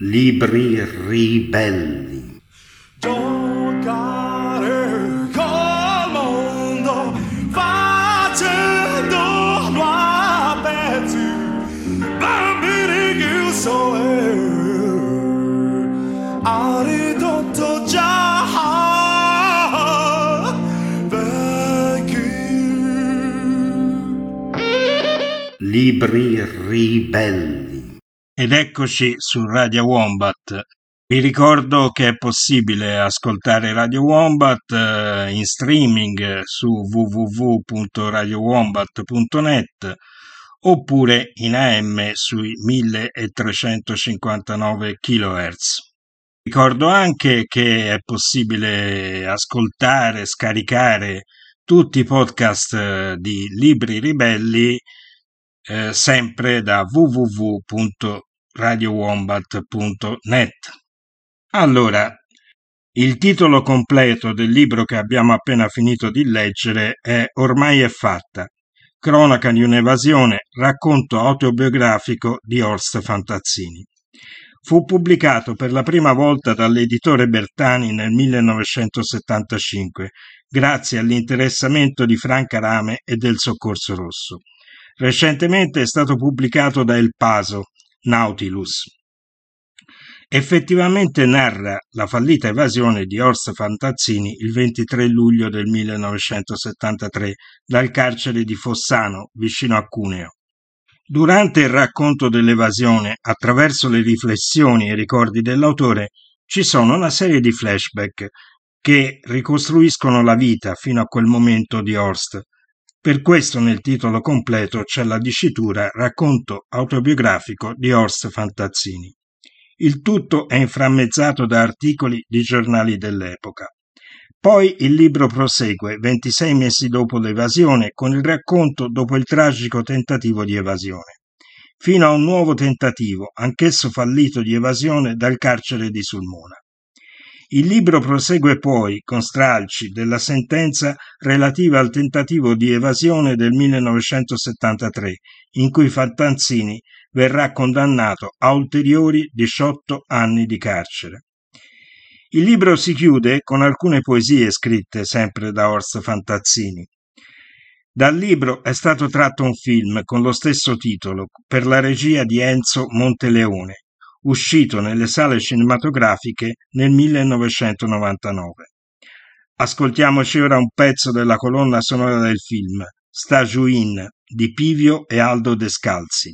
Libri ribelli. Giocare col mondo facendolo a pezzi, bambini chiusi ha ridotto già vecchi. Libri ribelli. Ed eccoci su Radio Wombat. Vi ricordo che è possibile ascoltare Radio Wombat in streaming su www.radiowombat.net oppure in AM sui 1359 kHz. Ricordo anche che è possibile ascoltare, scaricare tutti i podcast di Libri Ribelli sempre da www.radiowombat.net. Allora, il titolo completo del libro che abbiamo appena finito di leggere è Ormai è fatta, cronaca di un'evasione, racconto autobiografico di Horst Fantazzini. Fu pubblicato per la prima volta dall'editore Bertani nel 1975, grazie all'interessamento di Franca Rame e del Soccorso Rosso. Recentemente è stato pubblicato da El Paso, Nautilus. Effettivamente narra la fallita evasione di Horst Fantazzini il 23 luglio del 1973 dal carcere di Fossano, vicino a Cuneo. Durante il racconto dell'evasione, attraverso le riflessioni e i ricordi dell'autore, ci sono una serie di flashback che ricostruiscono la vita fino a quel momento di Horst. Per questo nel titolo completo c'è la dicitura Racconto autobiografico di Horst Fantazzini. Il tutto è inframmezzato da articoli di giornali dell'epoca. Poi il libro prosegue 26 mesi dopo l'evasione con il racconto dopo il tragico tentativo di evasione, fino a un nuovo tentativo, anch'esso fallito di evasione dal carcere di Sulmona. Il libro prosegue poi con stralci della sentenza relativa al tentativo di evasione del 1973, in cui Fantazzini verrà condannato a ulteriori 18 anni di carcere. Il libro si chiude con alcune poesie scritte sempre da Horst Fantazzini. Dal libro è stato tratto un film con lo stesso titolo, per la regia di Enzo Monteleone, uscito nelle sale cinematografiche nel 1999. Ascoltiamoci ora un pezzo della colonna sonora del film, Stajuin, di Pivio e Aldo Descalzi.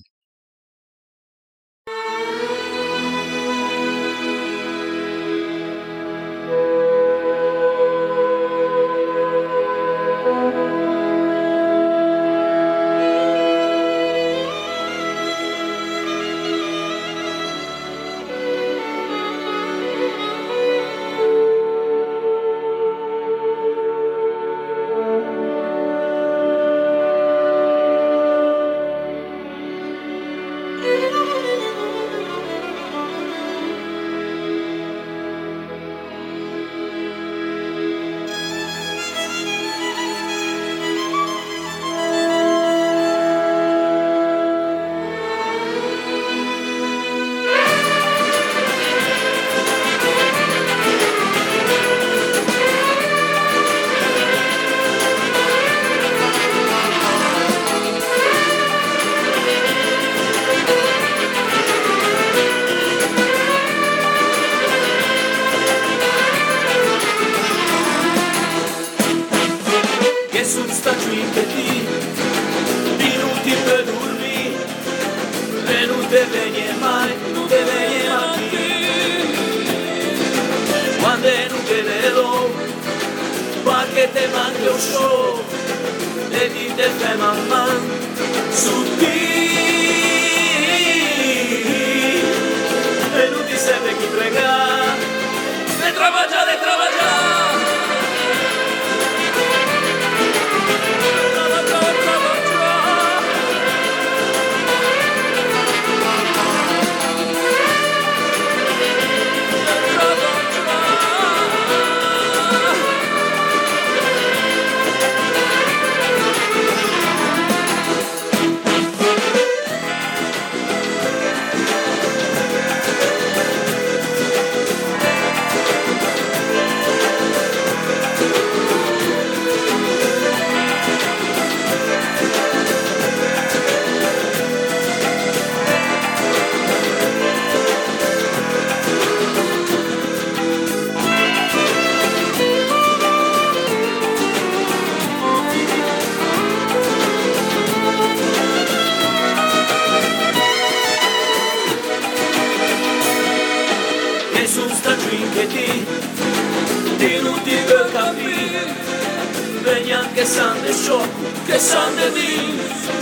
nessun stagione che ti non ti vuoi capire, vegni anche sande sciocco, che sande di,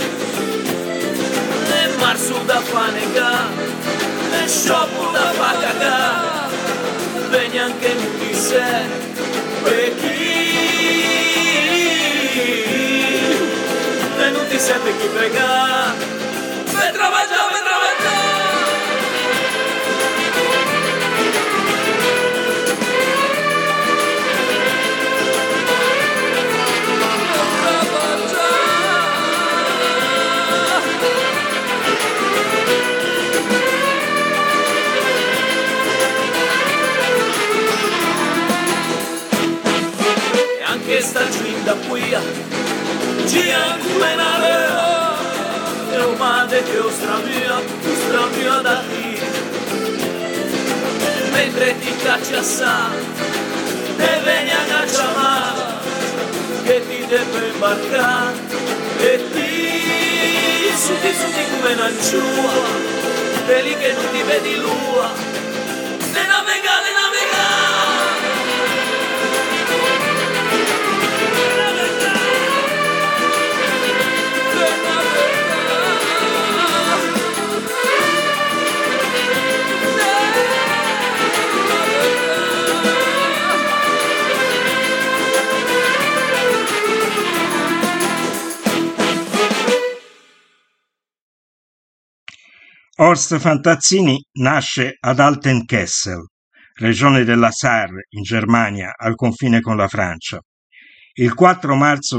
le marzo da fanega, le sciocco da fa cagà, vegni anche non ti sei, per chi, e non ti sei per chi pregà, per travagliare, per travagliare. Che sta giunta qui, gira come una leva, e un mare che o stravia da qui, mentre ti caccia sa, te veni a cacciamare, che ti deve imbarcare, e ti suti come una ciua, te lì che non ti vedi l'ua, le navega. Horst Fantazzini nasce ad Altenkessel, regione della Saar, in Germania, al confine con la Francia. Il 4 marzo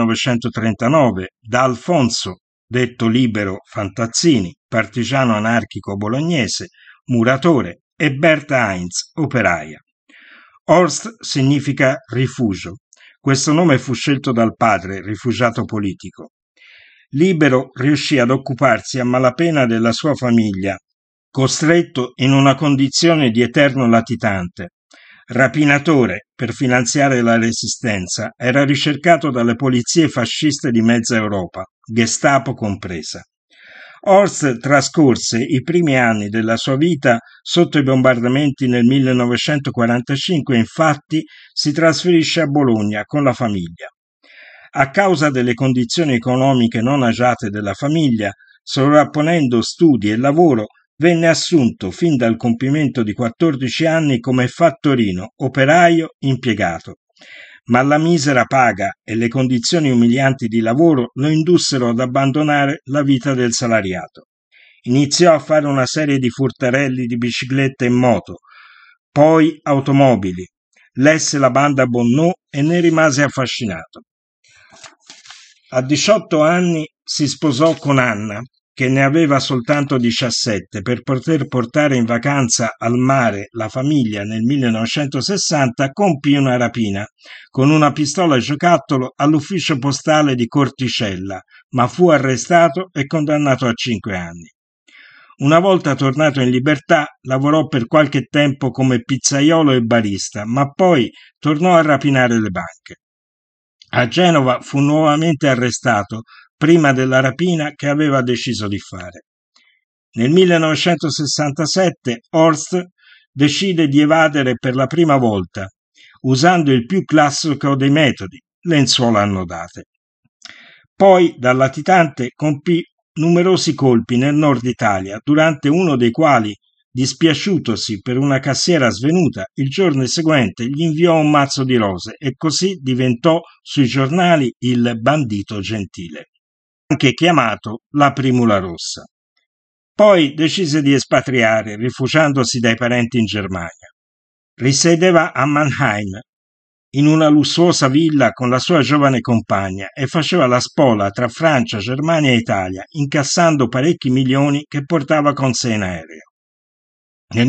1939, da Alfonso, detto libero Fantazzini, partigiano anarchico bolognese, muratore, e Berta Heinz, operaia. Horst significa rifugio. Questo nome fu scelto dal padre, rifugiato politico. Libero riuscì ad occuparsi a malapena della sua famiglia, costretto in una condizione di eterno latitante. Rapinatore per finanziare la resistenza, era ricercato dalle polizie fasciste di mezza Europa, Gestapo compresa. Horst trascorse i primi anni della sua vita sotto i bombardamenti nel 1945, infatti si trasferisce a Bologna con la famiglia. A causa delle condizioni economiche non agiate della famiglia, sovrapponendo studi e lavoro, venne assunto fin dal compimento di 14 anni come fattorino, operaio, impiegato. Ma la misera paga e le condizioni umilianti di lavoro lo indussero ad abbandonare la vita del salariato. Iniziò a fare una serie di furtarelli di biciclette e moto, poi automobili. Lesse la banda Bonnot e ne rimase affascinato. A 18 anni si sposò con Anna, che ne aveva soltanto 17, per poter portare in vacanza al mare la famiglia. Nel 1960 compì una rapina con una pistola giocattolo all'ufficio postale di Corticella, ma fu arrestato e condannato a 5 anni. Una volta tornato in libertà, lavorò per qualche tempo come pizzaiolo e barista, ma poi tornò a rapinare le banche. A Genova fu nuovamente arrestato prima della rapina che aveva deciso di fare. Nel 1967 Horst decide di evadere per la prima volta, usando il più classico dei metodi, lenzuola annodate. Poi, da latitante, compì numerosi colpi nel nord Italia, durante uno dei quali, dispiaciutosi per una cassiera svenuta, il giorno seguente gli inviò un mazzo di rose e così diventò sui giornali il bandito gentile, anche chiamato la Primula Rossa. Poi decise di espatriare, rifugiandosi dai parenti in Germania. Risiedeva a Mannheim, in una lussuosa villa con la sua giovane compagna, e faceva la spola tra Francia, Germania e Italia, incassando parecchi milioni che portava con sé in aereo. Nel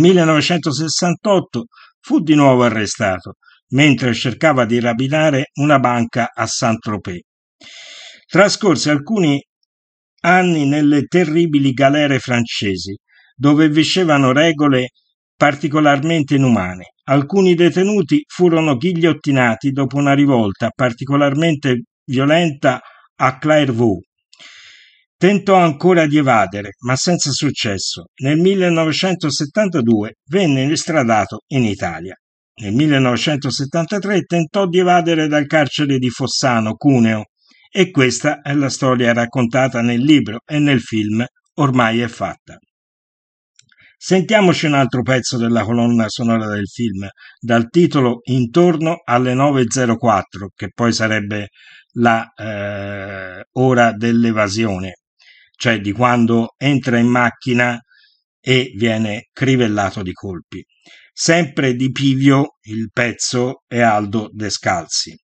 1968 fu di nuovo arrestato, mentre cercava di rapinare una banca a Saint-Tropez. Trascorse alcuni anni nelle terribili galere francesi, dove vigevano regole particolarmente inumane. Alcuni detenuti furono ghigliottinati dopo una rivolta particolarmente violenta a Clairvaux. Tentò ancora di evadere, ma senza successo. Nel 1972 venne estradato in Italia. Nel 1973 tentò di evadere dal carcere di Fossano, Cuneo, e questa è la storia raccontata nel libro e nel film Ormai è fatta. Sentiamoci un altro pezzo della colonna sonora del film, dal titolo Intorno alle 9.04, che poi sarebbe la ora dell'evasione, cioè di quando entra in macchina e viene crivellato di colpi. Sempre di Pivio il pezzo e Aldo Descalzi.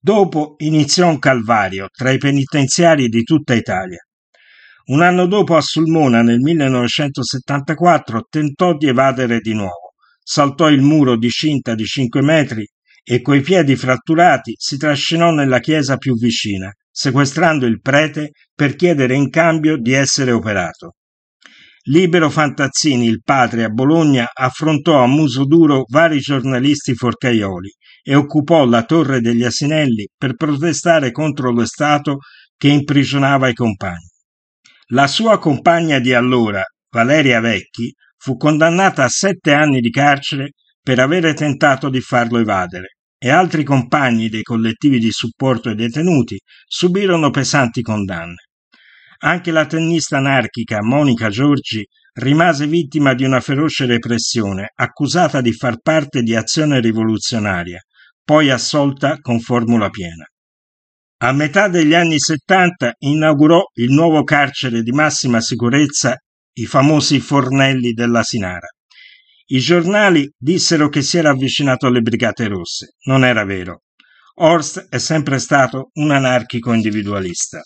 Dopo iniziò un calvario tra i penitenziari di tutta Italia. Un anno dopo a Sulmona, nel 1974, tentò di evadere di nuovo. Saltò il muro di cinta di 5 metri e coi piedi fratturati si trascinò nella chiesa più vicina, sequestrando il prete per chiedere in cambio di essere operato. Libero Fantazzini, il padre, a Bologna, affrontò a muso duro vari giornalisti forcaioli e occupò la Torre degli Asinelli per protestare contro lo Stato che imprigionava i compagni. La sua compagna di allora, Valeria Vecchi, fu condannata a 7 anni di carcere per avere tentato di farlo evadere e altri compagni dei collettivi di supporto ai detenuti subirono pesanti condanne. Anche la tennista anarchica Monica Giorgi rimase vittima di una feroce repressione, accusata di far parte di Azione Rivoluzionaria, poi assolta con formula piena. A metà degli anni 70 inaugurò il nuovo carcere di massima sicurezza, i famosi fornelli dell'Asinara. I giornali dissero che si era avvicinato alle Brigate Rosse. Non era vero. Horst è sempre stato un anarchico individualista.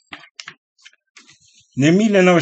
Nel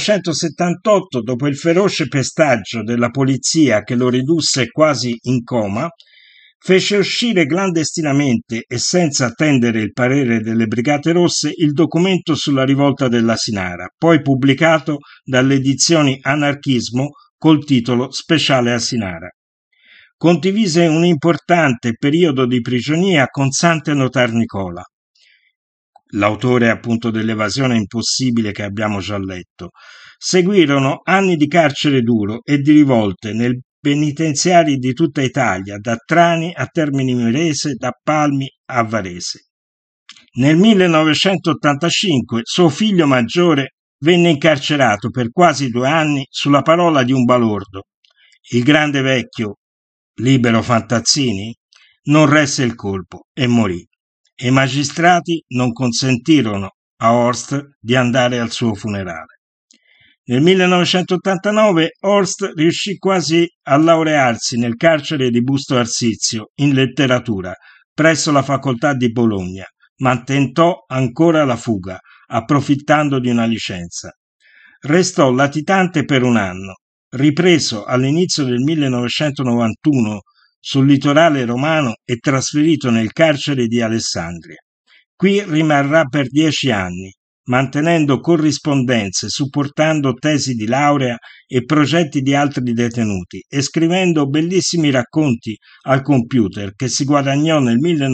1978, dopo il feroce pestaggio della polizia che lo ridusse quasi in coma, fece uscire clandestinamente e senza attendere il parere delle Brigate Rosse il documento sulla rivolta dell'Asinara, poi pubblicato dalle edizioni Anarchismo col titolo Speciale Asinara. Condivise un importante periodo di prigionia con Sante Notar Nicola, l'autore appunto dell'Evasione impossibile che abbiamo già letto. Seguirono anni di carcere duro e di rivolte nel penitenziari di tutta Italia, da Trani a Termini Imerese, da Palmi a Varese. Nel 1985 suo figlio maggiore venne incarcerato per quasi 2 anni sulla parola di un balordo. Il grande vecchio, Libero Fantazzini, non resse il colpo e morì. E i magistrati non consentirono a Horst di andare al suo funerale. Nel 1989 Horst riuscì quasi a laurearsi nel carcere di Busto Arsizio in letteratura presso la facoltà di Bologna, ma tentò ancora la fuga, approfittando di una licenza. Restò latitante per 1 anno, ripreso all'inizio del 1991 sul litorale romano e trasferito nel carcere di Alessandria. Qui rimarrà per 10 anni, mantenendo corrispondenze, supportando tesi di laurea e progetti di altri detenuti e scrivendo bellissimi racconti al computer che si guadagnò nel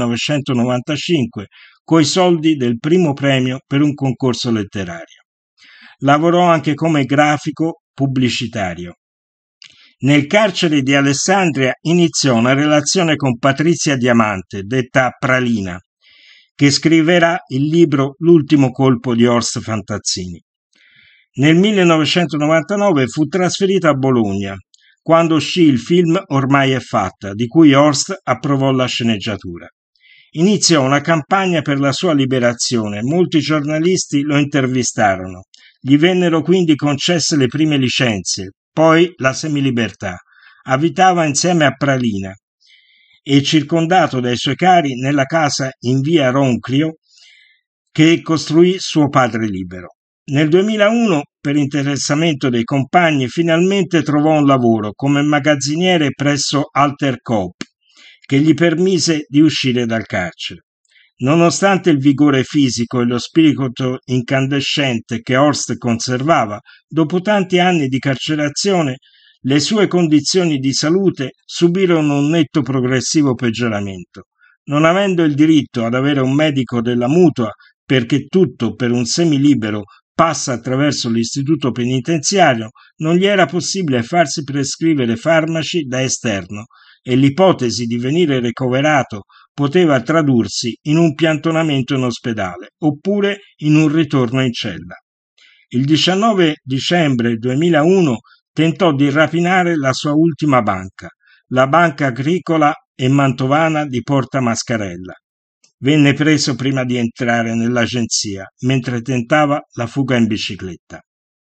1995 coi soldi del primo premio per un concorso letterario. Lavorò anche come grafico pubblicitario. Nel carcere di Alessandria iniziò una relazione con Patrizia Diamante, detta Pralina, che scriverà il libro L'ultimo colpo di Horst Fantazzini. Nel 1999 fu trasferito a Bologna, quando uscì il film Ormai è fatta, di cui Horst approvò la sceneggiatura. Iniziò una campagna per la sua liberazione, molti giornalisti lo intervistarono, gli vennero quindi concesse le prime licenze, poi la semilibertà. Abitava insieme a Pralina e circondato dai suoi cari nella casa in via Ronclio che costruì suo padre Libero. Nel 2001, per interessamento dei compagni, finalmente trovò un lavoro come magazziniere presso Alter Coop, che gli permise di uscire dal carcere. Nonostante il vigore fisico e lo spirito incandescente che Horst conservava, dopo tanti anni di carcerazione, le sue condizioni di salute subirono un netto progressivo peggioramento. Non avendo il diritto ad avere un medico della mutua, perché tutto per un semilibero passa attraverso l'istituto penitenziario, non gli era possibile farsi prescrivere farmaci da esterno e l'ipotesi di venire ricoverato poteva tradursi in un piantonamento in ospedale oppure in un ritorno in cella. Il 19 dicembre 2001 tentò di rapinare la sua ultima banca, la Banca Agricola e Mantovana di Porta Mascarella. Venne preso prima di entrare nell'agenzia, mentre tentava la fuga in bicicletta.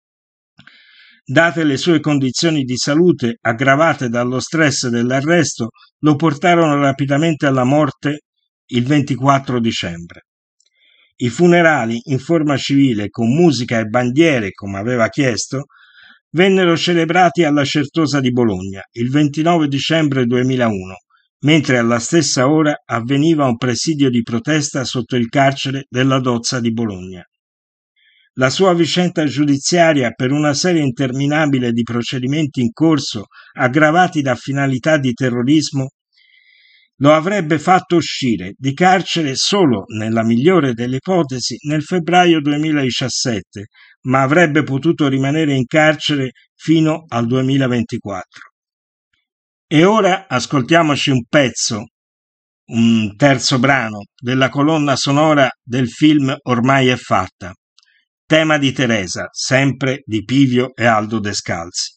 Date le sue condizioni di salute, aggravate dallo stress dell'arresto, lo portarono rapidamente alla morte il 24 dicembre. I funerali in forma civile con musica e bandiere, come aveva chiesto, vennero celebrati alla Certosa di Bologna il 29 dicembre 2001, mentre alla stessa ora avveniva un presidio di protesta sotto il carcere della Dozza di Bologna. La sua vicenda giudiziaria, per una serie interminabile di procedimenti in corso aggravati da finalità di terrorismo, lo avrebbe fatto uscire di carcere solo, nella migliore delle ipotesi, nel febbraio 2017, ma avrebbe potuto rimanere in carcere fino al 2024. E ora ascoltiamoci un pezzo, un terzo brano, della colonna sonora del film Ormai è fatta. Tema di Teresa, sempre di Pivio e Aldo Descalzi.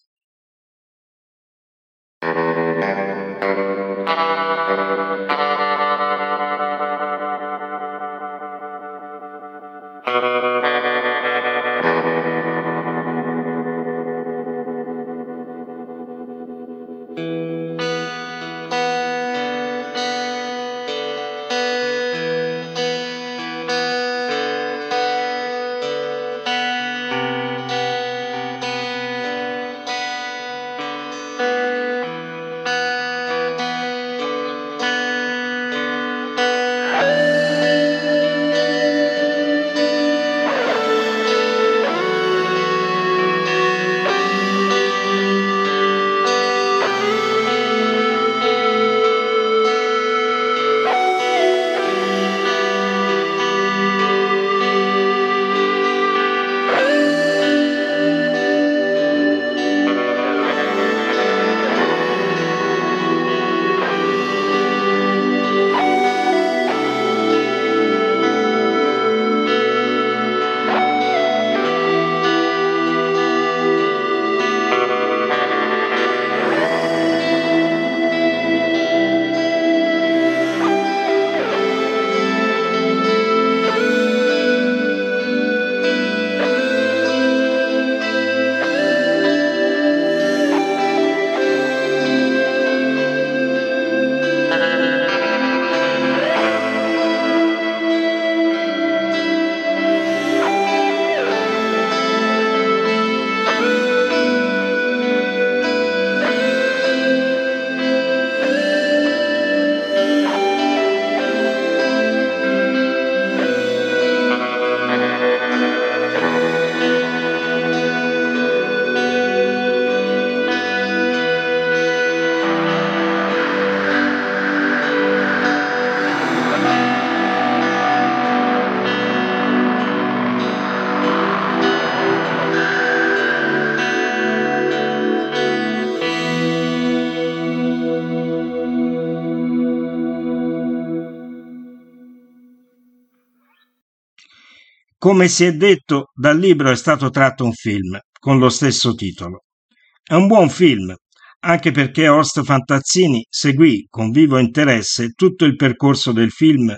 Come si è detto, dal libro è stato tratto un film con lo stesso titolo. È un buon film, anche perché Horst Fantazzini seguì con vivo interesse tutto il percorso del film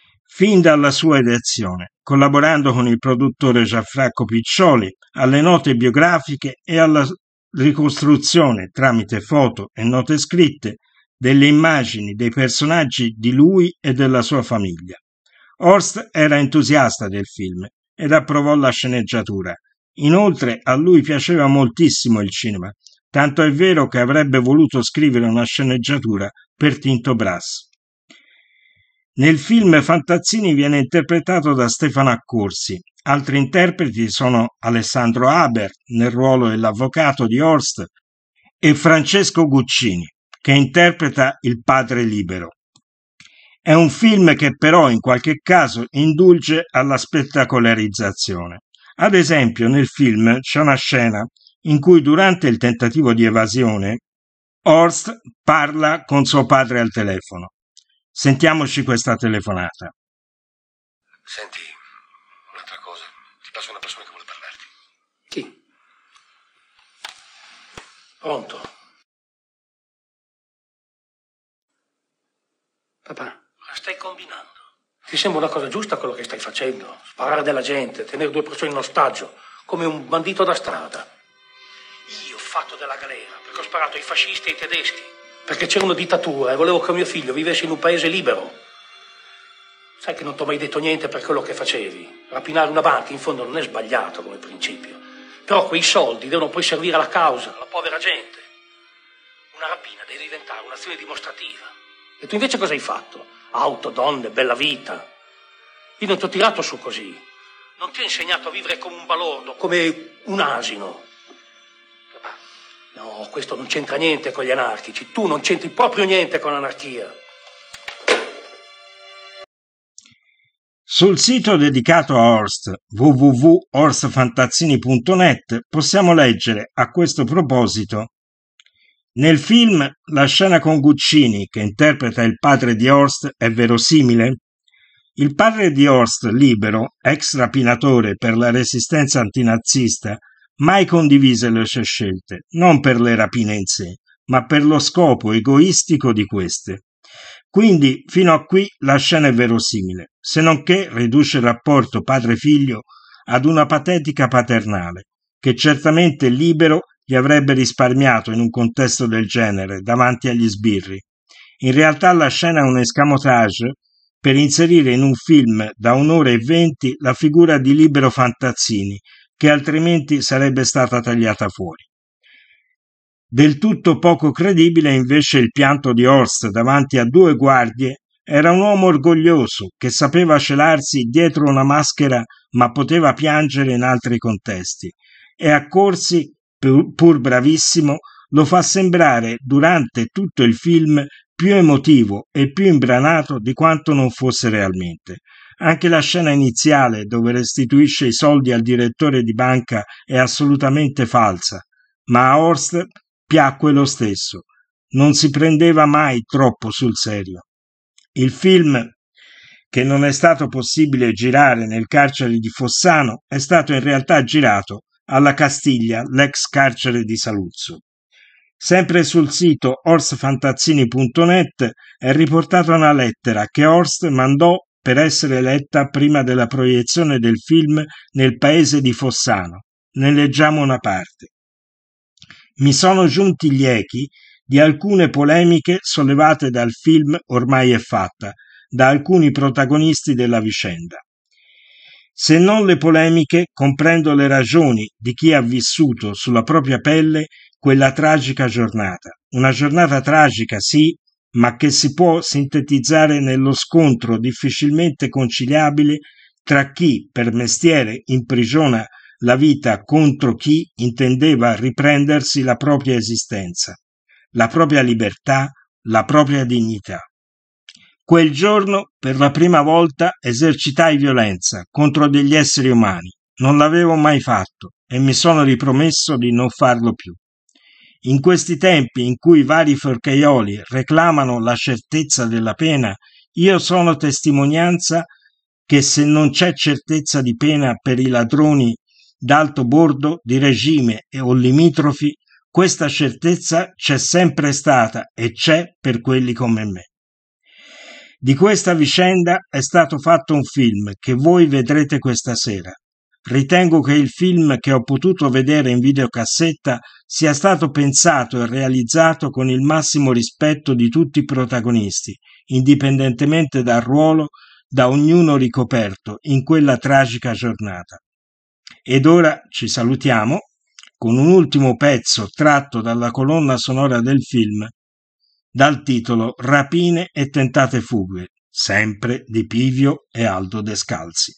fin dalla sua ideazione, collaborando con il produttore Gianfranco Piccioli alle note biografiche e alla ricostruzione, tramite foto e note scritte, delle immagini dei personaggi di lui e della sua famiglia. Horst era entusiasta del film ed approvò la sceneggiatura. Inoltre a lui piaceva moltissimo il cinema, tanto è vero che avrebbe voluto scrivere una sceneggiatura per Tinto Brass. Nel film Fantazzini viene interpretato da Stefano Accorsi. Altri interpreti sono Alessandro Haber nel ruolo dell'avvocato di Horst e Francesco Guccini, che interpreta il padre libero. È un film che però in qualche caso indulge alla spettacolarizzazione. Ad esempio, nel film c'è una scena in cui durante il tentativo di evasione Horst parla con suo padre al telefono. Sentiamoci questa telefonata. Senti, un'altra cosa. Ti passo una persona che vuole parlarti. Chi? Pronto? Papà? Cosa stai combinando? Ti sembra una cosa giusta quello che stai facendo? Sparare della gente, tenere due persone in ostaggio, come un bandito da strada. Io ho fatto della galera perché ho sparato ai fascisti e ai tedeschi, perché c'era una dittatura e volevo che mio figlio vivesse in un paese libero. Sai che non ti ho mai detto niente per quello che facevi. Rapinare una banca in fondo non è sbagliato come principio. Però quei soldi devono poi servire alla causa, alla povera gente. Una rapina deve diventare un'azione dimostrativa. E tu invece cosa hai fatto? Auto, donne, bella vita. Io non ti ho tirato su così. Non ti ho insegnato a vivere come un balordo, come un asino. No, questo non c'entra niente con gli anarchici. Tu non c'entri proprio niente con l'anarchia. Sul sito dedicato a Horst, www.horstfantazzini.net, possiamo leggere a questo proposito: nel film la scena con Guccini, che interpreta il padre di Horst, è verosimile? Il padre di Horst, libero, ex rapinatore per la resistenza antinazista, mai condivise le sue scelte, non per le rapine in sé, ma per lo scopo egoistico di queste. Quindi, fino a qui, la scena è verosimile, se non che riduce il rapporto padre-figlio ad una patetica paternale, che certamente libero gli avrebbe risparmiato in un contesto del genere, davanti agli sbirri. In realtà la scena è un escamotage per inserire in un film da 1 ora e 20 la figura di Libero Fantazzini, che altrimenti sarebbe stata tagliata fuori. Del tutto poco credibile invece il pianto di Horst davanti a 2 guardie. Era un uomo orgoglioso che sapeva celarsi dietro una maschera ma poteva piangere in altri contesti, e Accorsi, pur bravissimo, lo fa sembrare durante tutto il film più emotivo e più imbranato di quanto non fosse realmente. Anche la scena iniziale, dove restituisce i soldi al direttore di banca, è assolutamente falsa, ma a Horst piacque lo stesso. Non si prendeva mai troppo sul serio. Il film, che non è stato possibile girare nel carcere di Fossano, è stato in realtà girato alla Castiglia, l'ex carcere di Saluzzo. Sempre sul sito horstfantazzini.net è riportata una lettera che Horst mandò per essere letta prima della proiezione del film nel paese di Fossano. Ne leggiamo una parte. Mi sono giunti gli echi di alcune polemiche sollevate dal film Ormai è fatta, da alcuni protagonisti della vicenda. Se non le polemiche, comprendo le ragioni di chi ha vissuto sulla propria pelle quella tragica giornata. Una giornata tragica, sì, ma che si può sintetizzare nello scontro difficilmente conciliabile tra chi per mestiere imprigiona la vita contro chi intendeva riprendersi la propria esistenza, la propria libertà, la propria dignità. Quel giorno, per la prima volta, esercitai violenza contro degli esseri umani. Non l'avevo mai fatto e mi sono ripromesso di non farlo più. In questi tempi in cui vari forcaioli reclamano la certezza della pena, io sono testimonianza che se non c'è certezza di pena per i ladroni d'alto bordo, di regime o limitrofi, questa certezza c'è sempre stata e c'è per quelli come me. Di questa vicenda è stato fatto un film che voi vedrete questa sera. Ritengo che il film che ho potuto vedere in videocassetta sia stato pensato e realizzato con il massimo rispetto di tutti i protagonisti, indipendentemente dal ruolo da ognuno ricoperto in quella tragica giornata. Ed ora ci salutiamo con un ultimo pezzo tratto dalla colonna sonora del film, dal titolo Rapine e tentate fughe, sempre di Pivio e Aldo Descalzi.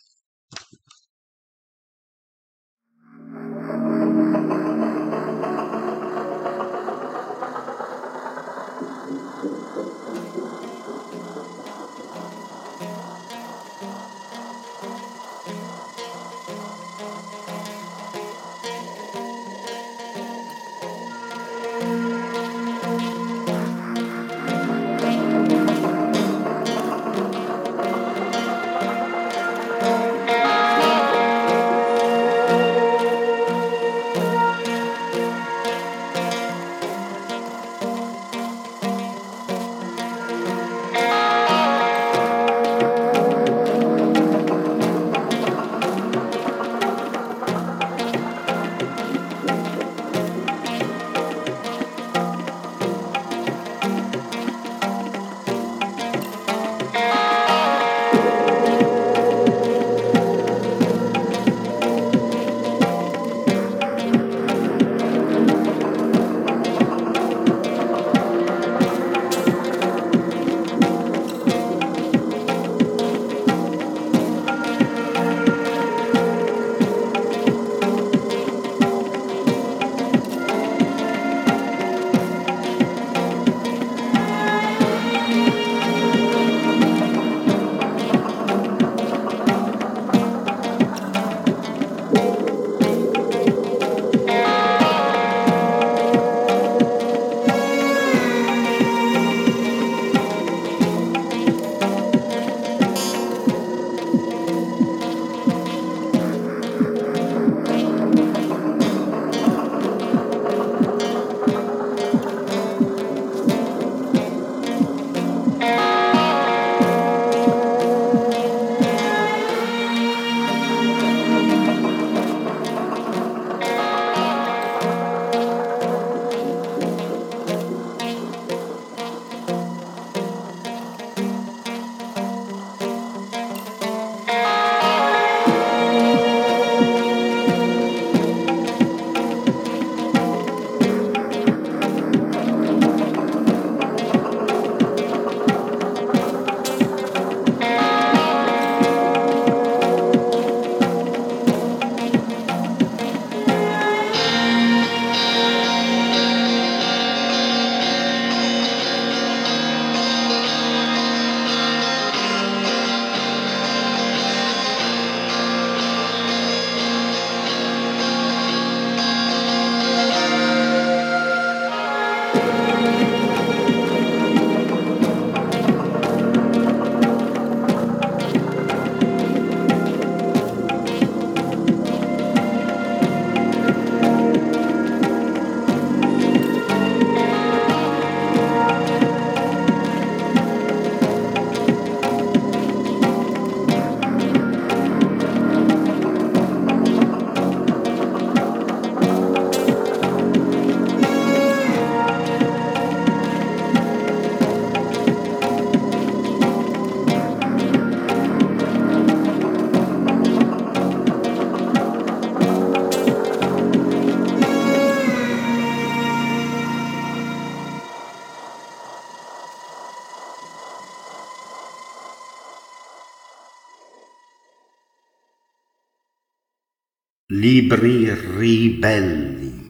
libri ribelli,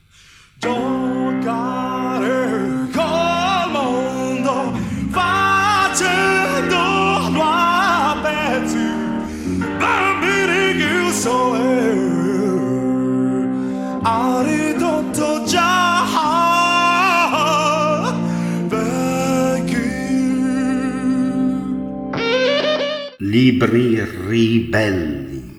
giocare col mondo facendo a pezzi bambini chiusi ha ridotto già vecchi. libri ribelli,